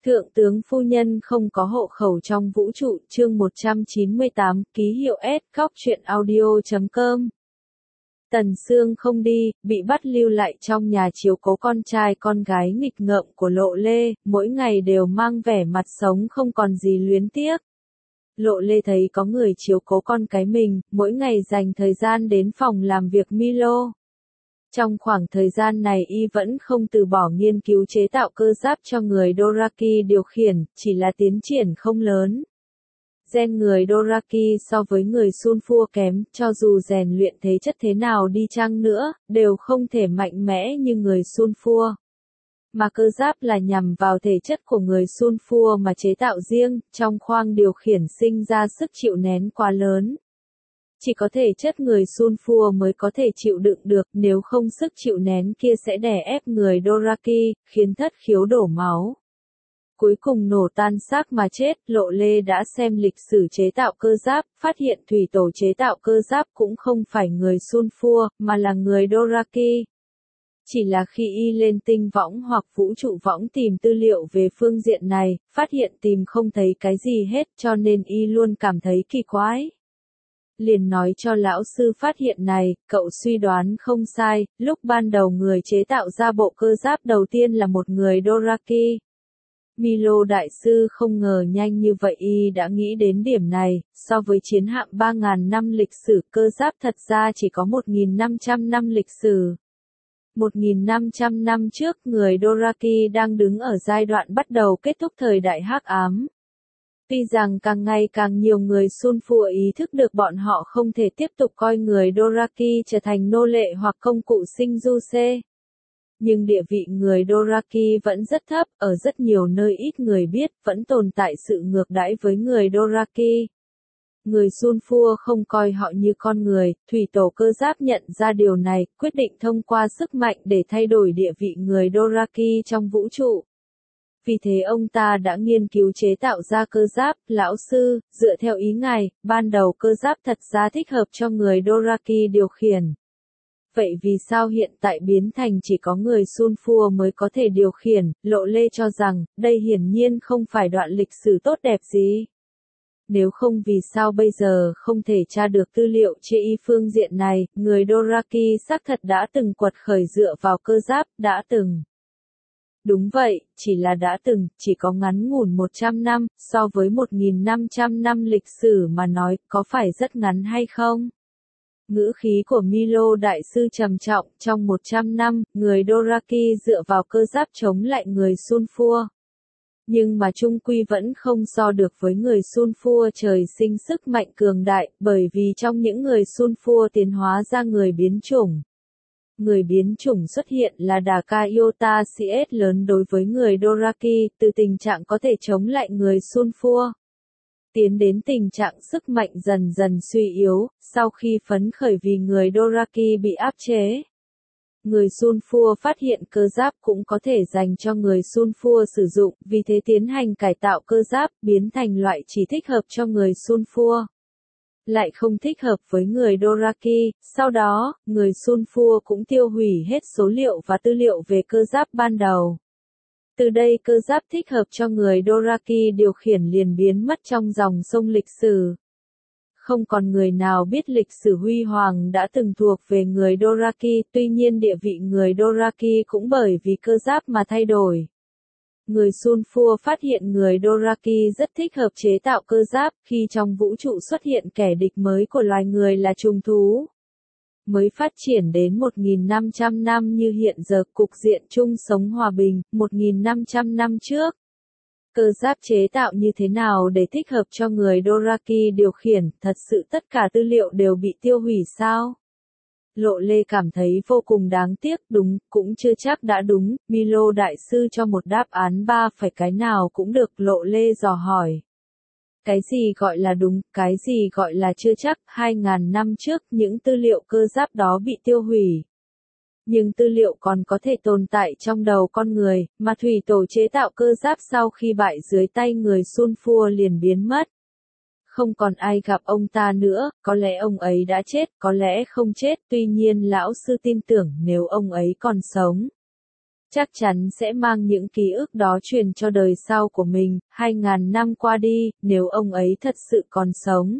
Thượng tướng phu nhân không có hộ khẩu trong vũ trụ, chương 198, ký hiệu S, góc truyện audio.com. Tần Sương không đi, bị bắt lưu lại trong nhà chiếu cố con trai con gái nghịch ngợm của Lộ Lê, mỗi ngày đều mang vẻ mặt sống không còn gì luyến tiếc. Lộ Lê thấy có người chiếu cố con cái mình, mỗi ngày dành thời gian đến phòng làm việc Milo. Trong khoảng thời gian này y vẫn không từ bỏ nghiên cứu chế tạo cơ giáp cho người Doraki điều khiển, chỉ là tiến triển không lớn. Gen người Doraki so với người Sunfua kém, cho dù rèn luyện thể chất thế nào đi chăng nữa, đều không thể mạnh mẽ như người Sunfua. Mà cơ giáp là nhằm vào thể chất của người Sunfua mà chế tạo riêng, trong khoang điều khiển sinh ra sức chịu nén quá lớn. Chỉ có thể chất người Sunfua mới có thể chịu đựng được, nếu không sức chịu nén kia sẽ đè ép người Doraki, khiến thất khiếu đổ máu. Cuối cùng nổ tan xác mà chết. Lộ Lê đã xem lịch sử chế tạo cơ giáp, phát hiện thủy tổ chế tạo cơ giáp cũng không phải người Sunfua, mà là người Doraki. Chỉ là khi y lên tinh võng hoặc vũ trụ võng tìm tư liệu về phương diện này, phát hiện tìm không thấy cái gì hết, cho nên y luôn cảm thấy kỳ quái. Liền nói cho lão sư phát hiện này, cậu suy đoán không sai, lúc ban đầu người chế tạo ra bộ cơ giáp đầu tiên là một người Doraki. Milo đại sư không ngờ nhanh như vậy y đã nghĩ đến điểm này, so với chiến hạm 3.000 năm lịch sử, cơ giáp thật ra chỉ có 1.500 năm lịch sử. 1.500 năm trước, người Doraki đang đứng ở giai đoạn bắt đầu kết thúc thời đại hắc ám. Tuy rằng càng ngày càng nhiều người Sunfua ý thức được bọn họ không thể tiếp tục coi người Doraki trở thành nô lệ hoặc công cụ sinh du xê. Nhưng địa vị người Doraki vẫn rất thấp, ở rất nhiều nơi ít người biết, vẫn tồn tại sự ngược đãi với người Doraki. Người Sunfua không coi họ như con người, thủy tổ cơ giáp nhận ra điều này, quyết định thông qua sức mạnh để thay đổi địa vị người Doraki trong vũ trụ. Vì thế ông ta đã nghiên cứu chế tạo ra cơ giáp. Lão sư, dựa theo ý ngài, ban đầu cơ giáp thật ra thích hợp cho người Doraki điều khiển. Vậy vì sao hiện tại biến thành chỉ có người Sunfua mới có thể điều khiển? Lộ Lê cho rằng, đây hiển nhiên không phải đoạn lịch sử tốt đẹp gì. Nếu không vì sao bây giờ không thể tra được tư liệu chê y phương diện này, người Doraki xác thật đã từng quật khởi dựa vào cơ giáp, đã từng. Đúng vậy, chỉ là đã từng, chỉ có ngắn ngủn 100 năm, so với 1.500 năm lịch sử mà nói, có phải rất ngắn hay không? Ngữ khí của Milo đại sư trầm trọng, trong 100 năm, người Doraki dựa vào cơ giáp chống lại người Sunfua. Nhưng mà chung quy vẫn không so được với người Sunfua trời sinh sức mạnh cường đại, bởi vì trong những người Sunfua tiến hóa ra người biến chủng. Người biến chủng xuất hiện là đà ca iota CS lớn đối với người Doraki, từ tình trạng có thể chống lại người Sunfua. Tiến đến tình trạng sức mạnh dần dần suy yếu, sau khi phấn khởi vì người Doraki bị áp chế. Người Sunfua phát hiện cơ giáp cũng có thể dành cho người Sunfua sử dụng, vì thế tiến hành cải tạo cơ giáp, biến thành loại chỉ thích hợp cho người Sunfua. Lại không thích hợp với người Doraki, sau đó, người Sunfua cũng tiêu hủy hết số liệu và tư liệu về cơ giáp ban đầu. Từ đây cơ giáp thích hợp cho người Doraki điều khiển liền biến mất trong dòng sông lịch sử. Không còn người nào biết lịch sử huy hoàng đã từng thuộc về người Doraki, tuy nhiên địa vị người Doraki cũng bởi vì cơ giáp mà thay đổi. Người Sunfua phát hiện người Doraki rất thích hợp chế tạo cơ giáp, khi trong vũ trụ xuất hiện kẻ địch mới của loài người là trùng thú. Mới phát triển đến 1.500 năm như hiện giờ, cục diện chung sống hòa bình, 1.500 năm trước. Cơ giáp chế tạo như thế nào để thích hợp cho người Doraki điều khiển, thật sự tất cả tư liệu đều bị tiêu hủy sao? Lộ Lê cảm thấy vô cùng đáng tiếc, đúng, cũng chưa chắc đã đúng, Milo đại sư cho một đáp án cái nào cũng được. Lộ Lê dò hỏi. Cái gì gọi là đúng, cái gì gọi là chưa chắc, 2.000 năm trước những tư liệu cơ giáp đó bị tiêu hủy. Nhưng tư liệu còn có thể tồn tại trong đầu con người, mà thủy tổ chế tạo cơ giáp sau khi bại dưới tay người Sunfua liền biến mất. Không còn ai gặp ông ta nữa, có lẽ ông ấy đã chết, có lẽ không chết, tuy nhiên lão sư tin tưởng nếu ông ấy còn sống. chắc chắn sẽ mang những ký ức đó truyền cho đời sau của mình. 2.000 năm qua đi, nếu ông ấy thật sự còn sống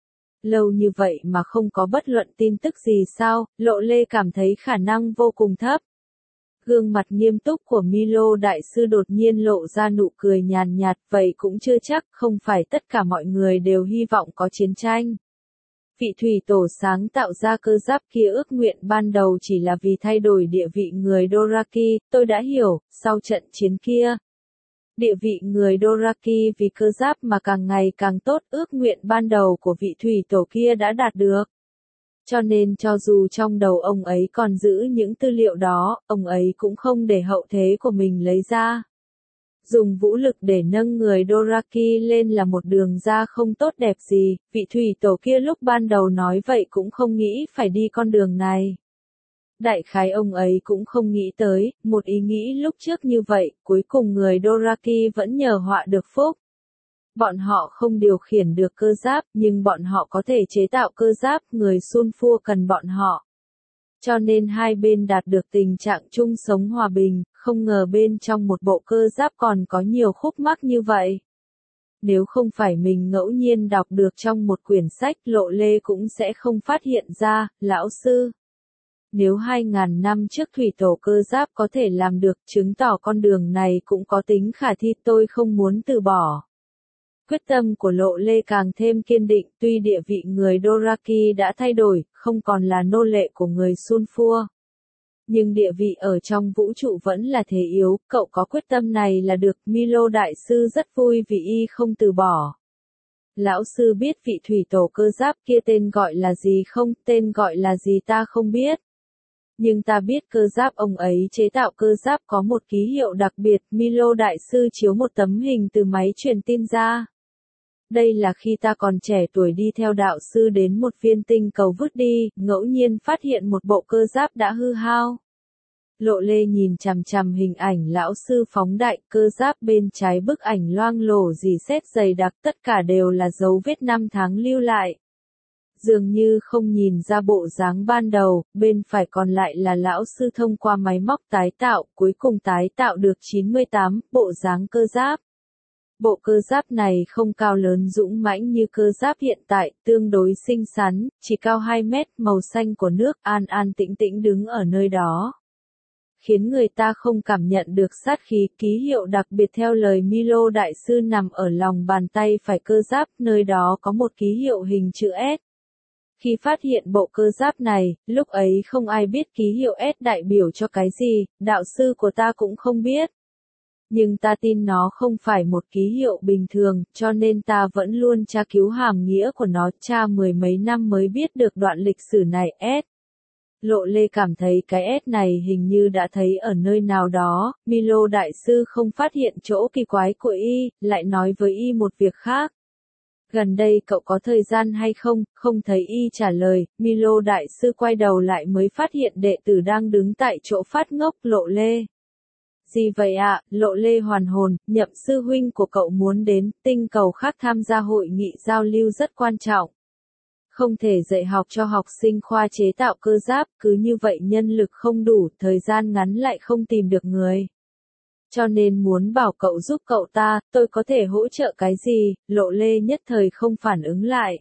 lâu như vậy mà không có bất luận tin tức gì sao, Lộ Lê cảm thấy khả năng vô cùng thấp. Gương mặt nghiêm túc của Milo đại sư đột nhiên lộ ra nụ cười nhàn nhạt, vậy cũng chưa chắc, không phải tất cả mọi người đều hy vọng có chiến tranh. Vị thủy tổ sáng tạo ra cơ giáp kia ước nguyện ban đầu chỉ là vì thay đổi địa vị người Doraki, tôi đã hiểu, sau trận chiến kia. Địa vị người Doraki vì cơ giáp mà càng ngày càng tốt, ước nguyện ban đầu của vị thủy tổ kia đã đạt được. Cho nên cho dù trong đầu ông ấy còn giữ những tư liệu đó, ông ấy cũng không để hậu thế của mình lấy ra. Dùng vũ lực để nâng người Doraki lên là một đường ra không tốt đẹp gì, vị thủy tổ kia lúc ban đầu nói vậy cũng không nghĩ phải đi con đường này. Đại khái ông ấy cũng không nghĩ tới, một ý nghĩ lúc trước như vậy, cuối cùng người Doraki vẫn nhờ họa được phúc. Bọn họ không điều khiển được cơ giáp, nhưng bọn họ có thể chế tạo cơ giáp, người Sunfua cần bọn họ. Cho nên hai bên đạt được tình trạng chung sống hòa bình, không ngờ bên trong một bộ cơ giáp còn có nhiều khúc mắc như vậy. Nếu không phải mình ngẫu nhiên đọc được trong một quyển sách, Lộ Lê cũng sẽ không phát hiện ra, lão sư. Nếu 2.000 năm trước thủy tổ cơ giáp có thể làm được, chứng tỏ con đường này cũng có tính khả thi, tôi không muốn từ bỏ. Quyết tâm của Lộ Lê càng thêm kiên định, tuy địa vị người Doraki đã thay đổi, không còn là nô lệ của người Sunfua. Nhưng địa vị ở trong vũ trụ vẫn là thế yếu, cậu có quyết tâm này là được, Milo đại sư rất vui vì y không từ bỏ. Lão sư biết vị thủy tổ cơ giáp kia tên gọi là gì không, tên gọi là gì ta không biết. Nhưng ta biết cơ giáp ông ấy chế tạo cơ giáp có một ký hiệu đặc biệt, Milo đại sư chiếu một tấm hình từ máy truyền tin ra. Đây là khi ta còn trẻ tuổi đi theo đạo sư đến một viên tinh cầu vứt đi, ngẫu nhiên phát hiện một bộ cơ giáp đã hư hao. Lộ Lê nhìn chằm chằm hình ảnh lão sư phóng đại, cơ giáp bên trái bức ảnh loang lổ rỉ sét dày đặc, tất cả đều là dấu vết năm tháng lưu lại. Dường như không nhìn ra bộ dáng ban đầu, bên phải còn lại là lão sư thông qua máy móc tái tạo, cuối cùng tái tạo được 98 bộ dáng cơ giáp. Bộ cơ giáp này không cao lớn dũng mãnh như cơ giáp hiện tại, tương đối xinh xắn, chỉ cao 2 mét, màu xanh của nước, an an tĩnh tĩnh đứng ở nơi đó. Khiến người ta không cảm nhận được sát khí, ký hiệu đặc biệt theo lời Milo đại sư nằm ở lòng bàn tay phải cơ giáp, nơi đó có một ký hiệu hình chữ S. Khi phát hiện bộ cơ giáp này, lúc ấy không ai biết ký hiệu S đại biểu cho cái gì, đạo sư của ta cũng không biết. Nhưng ta tin nó không phải một ký hiệu bình thường, cho nên ta vẫn luôn tra cứu hàm nghĩa của nó, tra mười mấy năm mới biết được đoạn lịch sử này. S. Lộ Lê cảm thấy cái S này hình như đã thấy ở nơi nào đó, Milo đại sư không phát hiện chỗ kỳ quái của y, lại nói với y một việc khác. Gần đây cậu có thời gian hay không, không thấy y trả lời, Milo đại sư quay đầu lại mới phát hiện đệ tử đang đứng tại chỗ phát ngốc. Lộ Lê. Gì vậy ạ, Lộ Lê hoàn hồn, Nhậm sư huynh của cậu muốn đến tinh cầu khác tham gia hội nghị giao lưu rất quan trọng. Không thể dạy học cho học sinh khoa chế tạo cơ giáp, cứ như vậy nhân lực không đủ, thời gian ngắn lại không tìm được người. Cho nên muốn bảo cậu giúp cậu ta, tôi có thể hỗ trợ cái gì, Lộ Lê nhất thời không phản ứng lại.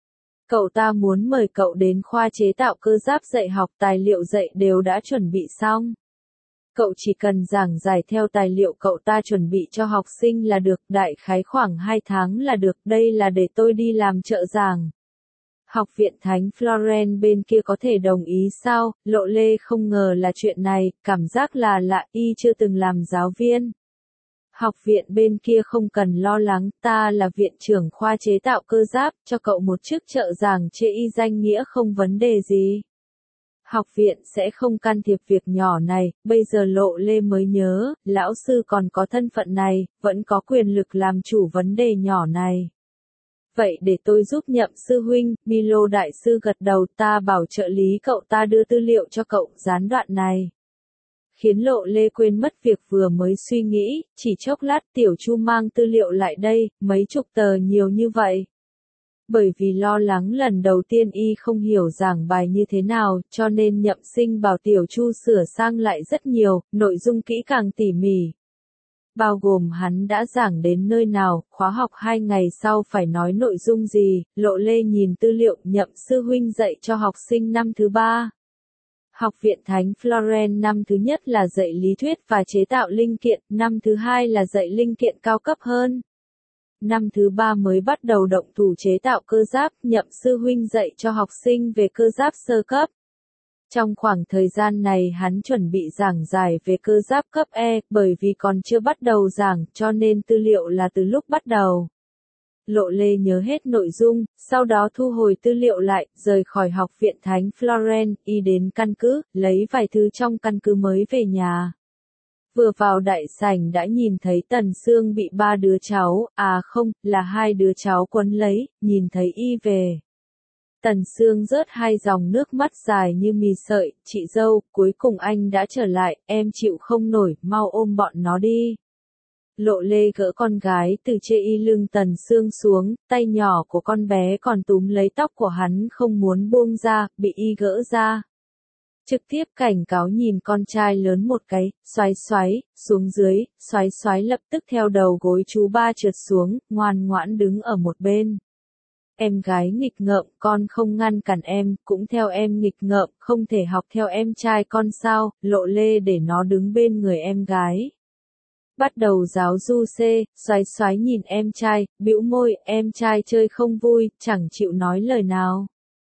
Cậu ta muốn mời cậu đến khoa chế tạo cơ giáp dạy học, tài liệu dạy đều đã chuẩn bị xong. Cậu chỉ cần giảng giải theo tài liệu cậu ta chuẩn bị cho học sinh là được, đại khái khoảng 2 tháng là được, đây là để tôi đi làm trợ giảng. Học viện Thánh Florence bên kia có thể đồng ý sao, Lộ Lê không ngờ là chuyện này, cảm giác là lạ, y chưa từng làm giáo viên. Học viện bên kia không cần lo lắng, ta là viện trưởng khoa chế tạo cơ giáp, cho cậu một chức trợ giảng chê y danh nghĩa không vấn đề gì. Học viện sẽ không can thiệp việc nhỏ này, bây giờ Lộ Lê mới nhớ, lão sư còn có thân phận này, vẫn có quyền lực làm chủ vấn đề nhỏ này. Vậy để tôi giúp Nhậm sư huynh, Milo đại sư gật đầu, ta bảo trợ lý cậu ta đưa tư liệu cho cậu, gián đoạn này. Khiến Lộ Lê quên mất việc vừa mới suy nghĩ, chỉ chốc lát Tiểu Chu mang tư liệu lại đây, mấy chục tờ nhiều như vậy. Bởi vì lo lắng lần đầu tiên y không hiểu giảng bài như thế nào, cho nên Nhậm Sinh bảo Tiểu Chu sửa sang lại rất nhiều, nội dung kỹ càng tỉ mỉ. Bao gồm hắn đã giảng đến nơi nào, khóa học 2 ngày sau phải nói nội dung gì, Lộ Lê nhìn tư liệu Nhậm sư huynh dạy cho học sinh năm thứ 3. Học viện Thánh Florence năm thứ nhất là dạy lý thuyết và chế tạo linh kiện, năm thứ 2 là dạy linh kiện cao cấp hơn. Năm thứ 3 mới bắt đầu động thủ chế tạo cơ giáp, Nhậm sư huynh dạy cho học sinh về cơ giáp sơ cấp. Trong khoảng thời gian này hắn chuẩn bị giảng giải về cơ giáp cấp E, bởi vì còn chưa bắt đầu giảng, cho nên tư liệu là từ lúc bắt đầu. Lộ Lê nhớ hết nội dung, sau đó thu hồi tư liệu lại, rời khỏi học viện Thánh Florence, y đến căn cứ, lấy vài thứ trong căn cứ mới về nhà. Vừa vào đại sảnh đã nhìn thấy Tần Sương bị 3 đứa cháu, à không, là 2 đứa cháu quấn lấy, nhìn thấy y về. Tần Sương rớt 2 dòng nước mắt dài như mì sợi, chị dâu, cuối cùng anh đã trở lại, em chịu không nổi, mau ôm bọn nó đi. Lộ Lê gỡ con gái từ trên y lưng Tần Sương xuống, tay nhỏ của con bé còn túm lấy tóc của hắn không muốn buông ra, bị y gỡ ra. Trực tiếp cảnh cáo nhìn con trai lớn một cái, xoáy xoáy, xuống dưới, xoáy xoáy lập tức theo đầu gối chú ba trượt xuống, ngoan ngoãn đứng ở một bên. Em gái nghịch ngợm, con không ngăn cản em, cũng theo em nghịch ngợm, không thể học theo em trai con sao, Lộ Lê để nó đứng bên người em gái. Bắt đầu giáo du xê, xoáy xoáy nhìn em trai, bĩu môi, em trai chơi không vui, chẳng chịu nói lời nào.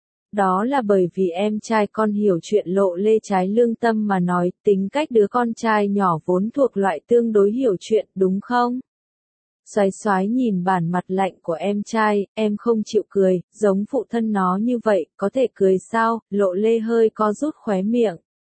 Đó là bởi vì em trai con hiểu chuyện, Lộ Lê trái lương tâm mà nói, tính cách đứa con trai nhỏ vốn thuộc loại tương đối hiểu chuyện, đúng không? Xoáy xoáy nhìn bản mặt lạnh của em trai, em không chịu cười, giống phụ thân nó như vậy, có thể cười sao, Lộ Lê hơi co rút khóe miệng.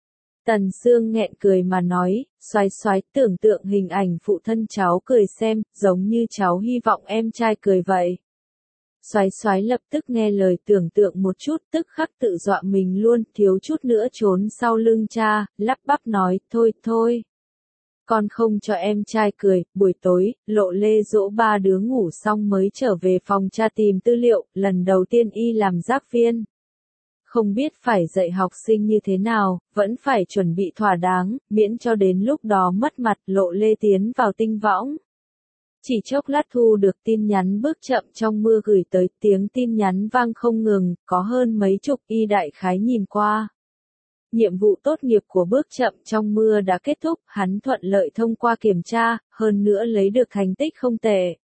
Tần Sương nghẹn cười mà nói, xoáy xoáy tưởng tượng hình ảnh phụ thân cháu cười xem, giống như cháu hy vọng em trai cười vậy. Xoáy xoáy lập tức nghe lời tưởng tượng một chút, tức khắc tự dọa mình luôn, thiếu chút nữa trốn sau lưng cha, lắp bắp nói, thôi thôi. Con không cho em trai cười, buổi tối, Lộ Lê dỗ 3 đứa ngủ xong mới trở về phòng cha tìm tư liệu, lần đầu tiên y làm giáp viên. Không biết phải dạy học sinh như thế nào, vẫn phải chuẩn bị thỏa đáng, miễn cho đến lúc đó mất mặt, Lộ Lê tiến vào tinh võng. Chỉ chốc lát thu được tin nhắn bước chậm trong mưa gửi tới, tiếng tin nhắn vang không ngừng, có hơn mấy chục, y đại khái nhìn qua. Nhiệm vụ tốt nghiệp của bước chậm trong mưa đã kết thúc, hắn thuận lợi thông qua kiểm tra, hơn nữa lấy được thành tích không tệ.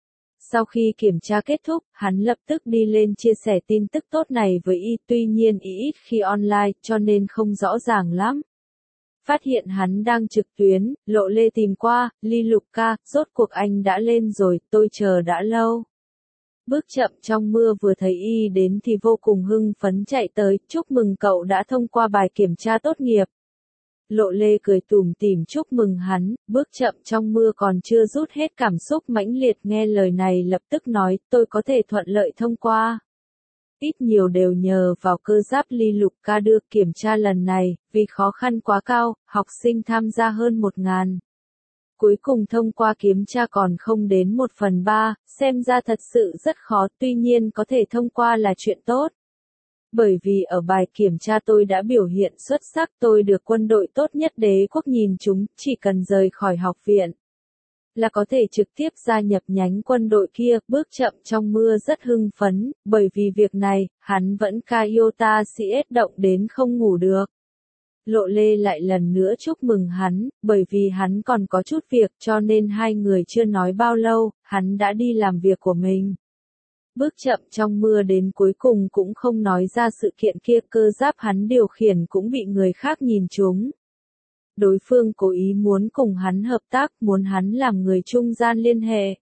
Sau khi kiểm tra kết thúc, hắn lập tức đi lên chia sẻ tin tức tốt này với y, tuy nhiên y ít khi online, cho nên không rõ ràng lắm. Phát hiện hắn đang trực tuyến, Lộ Lê tìm qua, Ly Lục ca, rốt cuộc anh đã lên rồi, tôi chờ đã lâu. Bước chậm trong mưa vừa thấy y đến thì vô cùng hưng phấn chạy tới, chúc mừng cậu đã thông qua bài kiểm tra tốt nghiệp. Lộ Lê cười tủm tỉm chúc mừng hắn, bước chậm trong mưa còn chưa rút hết cảm xúc mãnh liệt nghe lời này lập tức nói, tôi có thể thuận lợi thông qua. Ít nhiều đều nhờ vào cơ giáp Ly Lục ca đưa kiểm tra lần này, vì khó khăn quá cao, học sinh tham gia hơn 1.000. Cuối cùng thông qua kiểm tra còn không đến 1/3, xem ra thật sự rất khó, tuy nhiên có thể thông qua là chuyện tốt. Bởi vì ở bài kiểm tra tôi đã biểu hiện xuất sắc, tôi được quân đội tốt nhất đế quốc nhìn chúng, chỉ cần rời khỏi học viện là có thể trực tiếp gia nhập nhánh quân đội kia, bước chậm trong mưa rất hưng phấn, bởi vì việc này, hắn vẫn Kaiota CS động đến không ngủ được. Lộ Lê lại lần nữa chúc mừng hắn, bởi vì hắn còn có chút việc cho nên hai người chưa nói bao lâu, hắn đã đi làm việc của mình. Bước chậm trong mưa đến cuối cùng cũng không nói ra sự kiện kia, cơ giáp hắn điều khiển cũng bị người khác nhìn trúng. Đối phương cố ý muốn cùng hắn hợp tác, muốn hắn làm người trung gian liên hệ.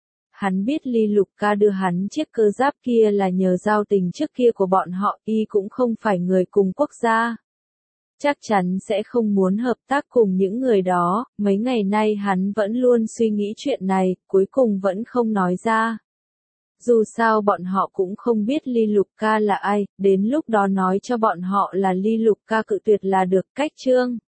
Hắn biết Ly Lục ca đưa hắn chiếc cơ giáp kia là nhờ giao tình trước kia của bọn họ, y cũng không phải người cùng quốc gia. Chắc chắn sẽ không muốn hợp tác cùng những người đó, mấy ngày nay hắn vẫn luôn suy nghĩ chuyện này, cuối cùng vẫn không nói ra. Dù sao bọn họ cũng không biết Ly Lục ca là ai, đến lúc đó nói cho bọn họ là Ly Lục ca cự tuyệt là được, cách chương.